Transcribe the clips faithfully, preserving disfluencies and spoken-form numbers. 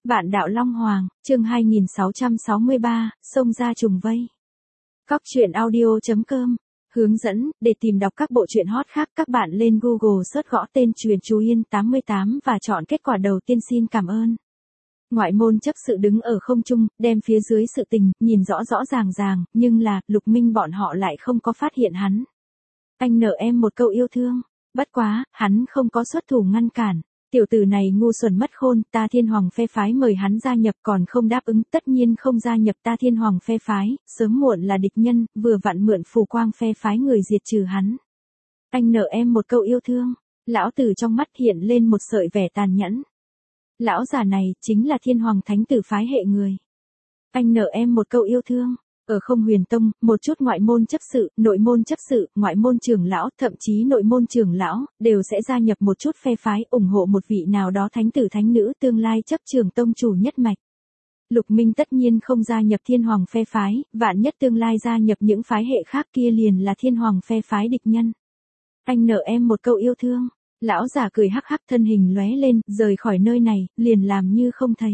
Vạn đạo Long Hoàng, chương hai nghìn sáu trăm sáu mươi ba, xông ra trùng vây. Cóc truyện audio chấm com. Hướng dẫn, để tìm đọc các bộ truyện hot khác các bạn lên Google search gõ tên Truyện Chú Yên tám mươi tám và chọn kết quả đầu tiên. Xin cảm ơn. Ngoại môn chấp sự đứng ở không trung, đem phía dưới sự tình, nhìn rõ rõ ràng ràng, nhưng là, Lục Minh bọn họ lại không có phát hiện hắn. Anh nợ em một câu yêu thương, bất quá, hắn không có xuất thủ ngăn cản. Tiểu tử này ngu xuẩn mất khôn, ta Thiên Hoàng phe phái mời hắn gia nhập còn không đáp ứng, tất nhiên không gia nhập ta Thiên Hoàng phe phái, sớm muộn là địch nhân, vừa vặn mượn phù quang phe phái người diệt trừ hắn. Anh nợ em một câu yêu thương, lão tử trong mắt hiện lên một sợi vẻ tàn nhẫn. Lão già này chính là Thiên Hoàng thánh tử phái hệ người. Anh nợ em một câu yêu thương. Ở Không Huyền Tông, một chút ngoại môn chấp sự, nội môn chấp sự, ngoại môn trưởng lão, thậm chí nội môn trưởng lão, đều sẽ gia nhập một chút phe phái, ủng hộ một vị nào đó thánh tử thánh nữ tương lai chấp trưởng tông chủ nhất mạch. Lục Minh tất nhiên không gia nhập Thiên Hoàng phe phái, vạn nhất tương lai gia nhập những phái hệ khác kia liền là Thiên Hoàng phe phái địch nhân. Anh nợ em một câu yêu thương. Lão già cười hắc hắc, thân hình lóe lên, rời khỏi nơi này, liền làm như không thấy.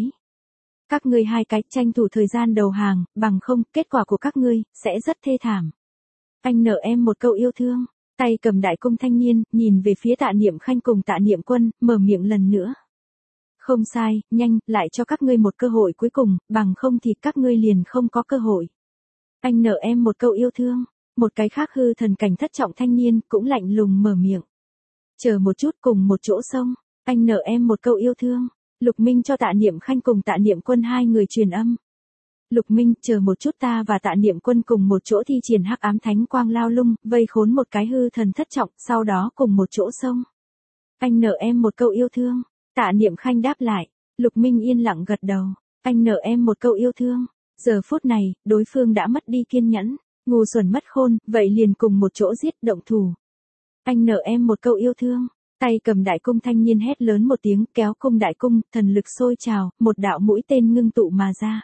Các ngươi hai cái tranh thủ thời gian đầu hàng, bằng không, kết quả của các ngươi, sẽ rất thê thảm. Anh nợ em một câu yêu thương, tay cầm đại cung thanh niên, nhìn về phía Tạ Niệm Khanh cùng Tạ Niệm Quân, mở miệng lần nữa. Không sai, nhanh, lại cho các ngươi một cơ hội cuối cùng, bằng không thì các ngươi liền không có cơ hội. Anh nợ em một câu yêu thương, một cái khác hư thần cảnh thất trọng thanh niên, cũng lạnh lùng mở miệng. Chờ một chút, cùng một chỗ xông, anh nợ em một câu yêu thương. Lục Minh cho Tạ Niệm Khanh cùng Tạ Niệm Quân hai người truyền âm. Lục Minh, chờ một chút, ta và Tạ Niệm Quân cùng một chỗ thi triển hắc ám thánh quang lao lung, vây khốn một cái hư thần thất trọng, sau đó cùng một chỗ xông. Anh nợ em một câu yêu thương. Tạ Niệm Khanh đáp lại. Lục Minh yên lặng gật đầu. Anh nợ em một câu yêu thương. Giờ phút này, đối phương đã mất đi kiên nhẫn, ngu xuẩn mất khôn, vậy liền cùng một chỗ giết, động thủ. Anh nợ em một câu yêu thương. Tay cầm đại cung thanh niên hét lớn một tiếng, kéo cung đại cung, thần lực sôi trào, một đạo mũi tên ngưng tụ mà ra.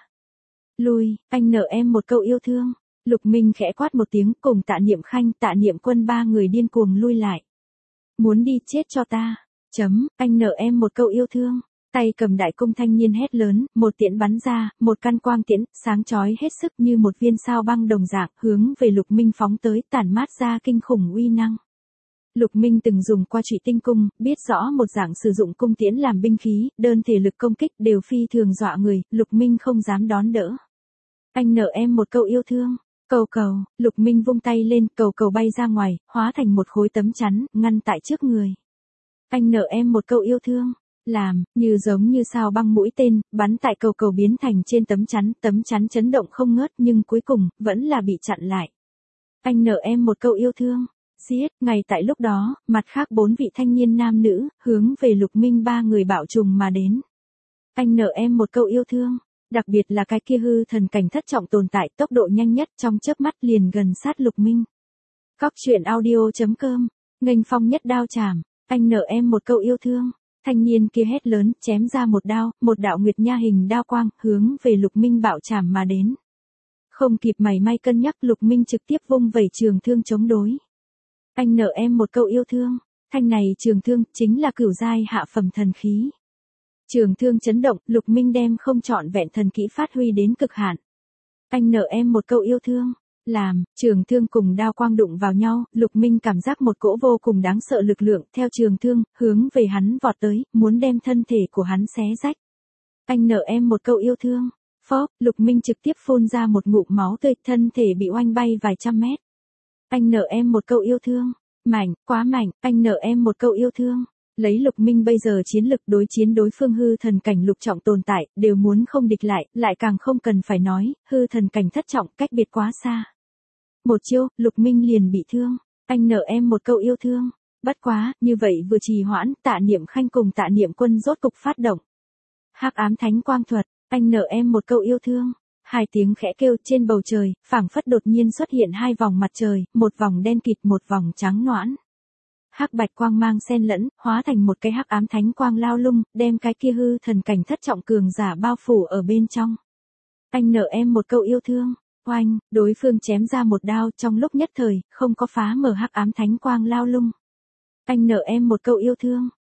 Lui, anh nợ em một câu yêu thương. Lục Minh khẽ quát một tiếng, cùng Tạ Niệm Khanh, Tạ Niệm Quân ba người điên cuồng lui lại. Muốn đi chết cho ta. Chấm, anh nợ em một câu yêu thương. Tay cầm đại cung thanh niên hét lớn, một tiễn bắn ra, một căn quang tiễn, sáng chói hết sức như một viên sao băng đồng dạng, hướng về Lục Minh phóng tới, tản mát ra kinh khủng uy năng. Lục Minh từng dùng qua Trụy Tinh cung, biết rõ một dạng sử dụng cung tiễn làm binh khí, đơn thể lực công kích đều phi thường dọa người, Lục Minh không dám đón đỡ. Anh nợ em một câu yêu thương. Cầu cầu, Lục Minh vung tay lên, cầu cầu bay ra ngoài, hóa thành một khối tấm chắn, ngăn tại trước người. Anh nợ em một câu yêu thương. Làm, như giống như sao băng mũi tên, bắn tại cầu cầu biến thành trên tấm chắn, tấm chắn chấn động không ngớt nhưng cuối cùng, vẫn là bị chặn lại. Anh nợ em một câu yêu thương. Giết, ngay tại lúc đó, mặt khác bốn vị thanh niên nam nữ, hướng về Lục Minh ba người bạo trùng mà đến. Anh nợ em một câu yêu thương, đặc biệt là cái kia hư thần cảnh thất trọng tồn tại tốc độ nhanh nhất trong chớp mắt liền gần sát Lục Minh. Cóc truyện audio chấm com, nghênh phong nhất đao chảm, anh nợ em một câu yêu thương, thanh niên kia hét lớn, chém ra một đao, một đạo nguyệt nha hình đao quang, hướng về Lục Minh bạo chảm mà đến. Không kịp mảy may cân nhắc, Lục Minh trực tiếp vung vẩy trường thương chống đối. Anh nợ em một câu yêu thương, thanh này trường thương, chính là cửu giai hạ phẩm thần khí. Trường thương chấn động, Lục Minh đem không trọn vẹn thần kỹ phát huy đến cực hạn. Anh nợ em một câu yêu thương, làm, trường thương cùng đao quang đụng vào nhau, Lục Minh cảm giác một cỗ vô cùng đáng sợ lực lượng, theo trường thương, hướng về hắn vọt tới, muốn đem thân thể của hắn xé rách. Anh nợ em một câu yêu thương, phốc, Lục Minh trực tiếp phun ra một ngụm máu tươi, thân thể bị oanh bay vài trăm mét. Anh nợ em một câu yêu thương. Mạnh, quá mạnh, anh nợ em một câu yêu thương. Lấy Lục Minh bây giờ chiến lực đối chiến đối phương hư thần cảnh lục trọng tồn tại, đều muốn không địch lại, lại càng không cần phải nói, hư thần cảnh thất trọng cách biệt quá xa. Một chiêu, Lục Minh liền bị thương. Anh nợ em một câu yêu thương. Bất quá, như vậy vừa trì hoãn, Tạ Niệm Khanh cùng Tạ Niệm Quân rốt cục phát động. Hắc ám thánh quang thuật, anh nợ em một câu yêu thương. Hai tiếng khẽ kêu trên bầu trời, phảng phất đột nhiên xuất hiện hai vòng mặt trời, một vòng đen kịt một vòng trắng noãn. Hắc bạch quang mang xen lẫn, hóa thành một cái hắc ám thánh quang lao lung, đem cái kia hư thần cảnh thất trọng cường giả bao phủ ở bên trong. Anh nợ em một câu yêu thương. Oanh, đối phương chém ra một đao trong lúc nhất thời, không có phá mở hắc ám thánh quang lao lung. Anh nợ em một câu yêu thương.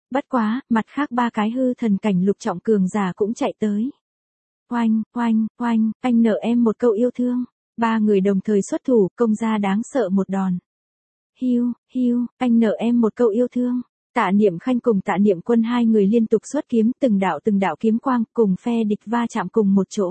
Bất quá, mặt khác ba cái hư thần cảnh lục trọng cường giả cũng chạy tới. Oanh, oanh, oanh, anh nợ em một câu yêu thương. Ba người đồng thời xuất thủ, công ra đáng sợ một đòn. Hiu, hiu, anh nợ em một câu yêu thương. Tạ Niệm Khanh cùng Tạ Niệm Quân hai người liên tục xuất kiếm, từng đạo từng đạo kiếm quang, cùng phe địch va chạm cùng một chỗ.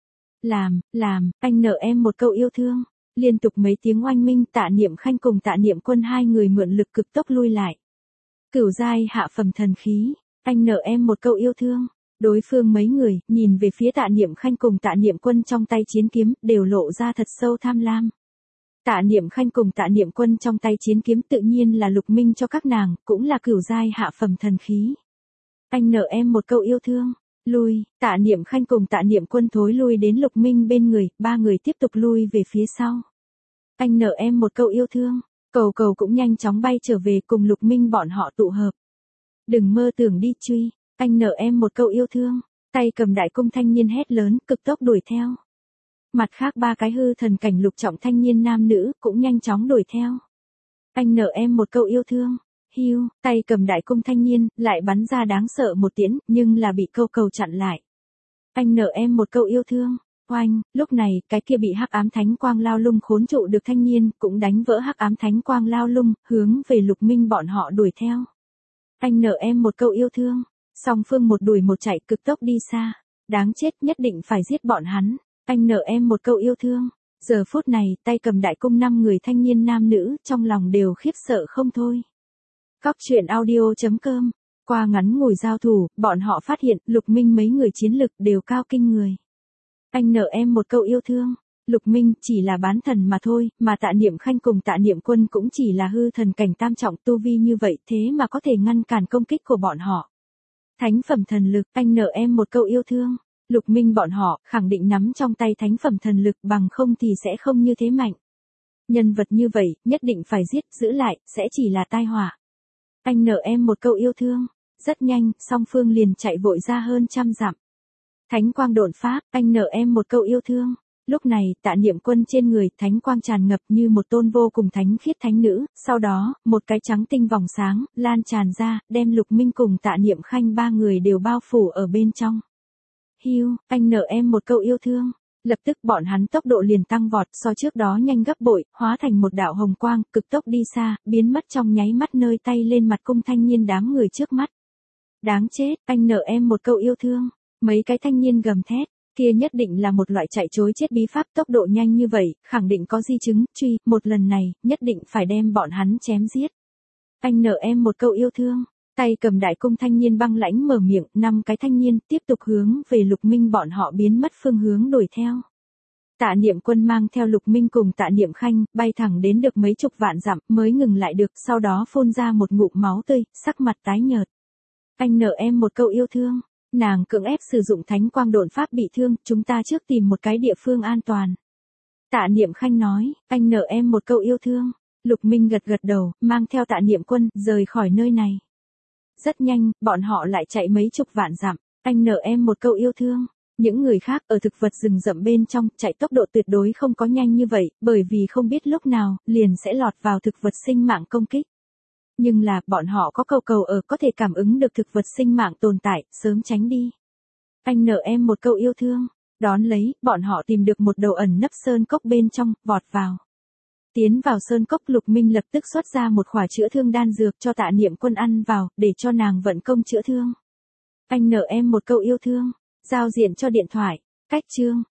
Làm, làm, anh nợ em một câu yêu thương. Liên tục mấy tiếng oanh minh, Tạ Niệm Khanh cùng Tạ Niệm Quân hai người mượn lực cực tốc lui lại. Cửu giai hạ phẩm thần khí, anh nợ em một câu yêu thương. Đối phương mấy người, nhìn về phía Tạ Niệm Khanh cùng Tạ Niệm Quân trong tay chiến kiếm, đều lộ ra thật sâu tham lam. Tạ Niệm Khanh cùng Tạ Niệm Quân trong tay chiến kiếm tự nhiên là lục minh cho các nàng, cũng là cửu giai hạ phẩm thần khí. Anh nợ em một câu yêu thương. Lui, Tạ Niệm Khanh cùng Tạ Niệm Quân thối lui đến lục minh bên người, ba người tiếp tục lui về phía sau. Anh nợ em một câu yêu thương. Cầu cầu cũng nhanh chóng bay trở về cùng lục minh bọn họ tụ hợp. Đừng mơ tưởng đi truy, anh nợ em một câu yêu thương. Tay cầm đại cung thanh niên hét lớn, cực tốc đuổi theo. Mặt khác ba cái hư thần cảnh lục trọng thanh niên nam nữ cũng nhanh chóng đuổi theo. Anh nợ em một câu yêu thương. Hiu, tay cầm đại cung thanh niên, lại bắn ra đáng sợ một tiễn, nhưng là bị câu cầu chặn lại. Anh nợ em một câu yêu thương. Oanh, lúc này, cái kia bị hắc ám thánh quang lao lung khốn trụ được thanh niên, cũng đánh vỡ hắc ám thánh quang lao lung, hướng về lục minh bọn họ đuổi theo. Anh nợ em một câu yêu thương. Song phương một đuổi một chạy cực tốc đi xa. Đáng chết, nhất định phải giết bọn hắn. Anh nợ em một câu yêu thương. Giờ phút này, tay cầm đại cung năm người thanh niên nam nữ, trong lòng đều khiếp sợ không thôi. Cóc truyện audio chấm com. Qua ngắn ngủi giao thủ, bọn họ phát hiện, lục minh mấy người chiến lực đều cao kinh người. Anh nợ em một câu yêu thương. Lục minh chỉ là bán thần mà thôi, mà Tạ Niệm Khanh cùng Tạ Niệm Quân cũng chỉ là hư thần cảnh tam trọng tu vi như vậy, thế mà có thể ngăn cản công kích của bọn họ. Thánh phẩm thần lực, anh nợ em một câu yêu thương. Lục minh bọn họ, khẳng định nắm trong tay thánh phẩm thần lực, bằng không thì sẽ không như thế mạnh. Nhân vật như vậy, nhất định phải giết, giữ lại, sẽ chỉ là tai họa. Anh nợ em một câu yêu thương. Rất nhanh, song phương liền chạy vội ra hơn trăm dặm. Thánh quang độn pháp, anh nợ em một câu yêu thương. Lúc này, Tạ Niệm Quân trên người, thánh quang tràn ngập như một tôn vô cùng thánh khiết thánh nữ, sau đó, một cái trắng tinh vòng sáng, lan tràn ra, đem lục minh cùng Tạ Niệm Khanh ba người đều bao phủ ở bên trong. Hiu, anh nợ em một câu yêu thương. Lập tức bọn hắn tốc độ liền tăng vọt, so trước đó nhanh gấp bội, hóa thành một đạo hồng quang, cực tốc đi xa, biến mất trong nháy mắt nơi tay lên mặt cung thanh niên đám người trước mắt. Đáng chết, anh nợ em một câu yêu thương. Mấy cái thanh niên gầm thét, kia nhất định là một loại chạy trối chết bí pháp, tốc độ nhanh như vậy, khẳng định có di chứng, truy, một lần này, nhất định phải đem bọn hắn chém giết. Anh nợ em một câu yêu thương. Tay cầm đại cung thanh niên băng lãnh mở miệng, năm cái thanh niên tiếp tục hướng về lục minh bọn họ biến mất phương hướng đuổi theo. Tạ Niệm Quân mang theo lục minh cùng Tạ Niệm Khanh, bay thẳng đến được mấy chục vạn dặm, mới ngừng lại được, sau đó phun ra một ngụm máu tươi, sắc mặt tái nhợt. Anh nợ em một câu yêu thương. Nàng cưỡng ép sử dụng thánh quang độn pháp bị thương, chúng ta trước tìm một cái địa phương an toàn. Tạ Niệm Khanh nói, anh nợ em một câu yêu thương. Lục minh gật gật đầu, mang theo Tạ Niệm Quân, rời khỏi nơi này. Rất nhanh, bọn họ lại chạy mấy chục vạn dặm, anh nợ em một câu yêu thương. Những người khác ở thực vật rừng rậm bên trong, chạy tốc độ tuyệt đối không có nhanh như vậy, bởi vì không biết lúc nào, liền sẽ lọt vào thực vật sinh mạng công kích. Nhưng là, bọn họ có cầu cầu ở có thể cảm ứng được thực vật sinh mạng tồn tại, sớm tránh đi. Anh nợ em một câu yêu thương. Đón lấy, bọn họ tìm được một đầu ẩn nấp sơn cốc bên trong, vọt vào. Tiến vào sơn cốc, lục minh lập tức xuất ra một khỏa chữa thương đan dược cho Tạ Niệm Quân ăn vào, để cho nàng vận công chữa thương. Anh nợ em một câu yêu thương. Giao diện cho điện thoại. Cách chương.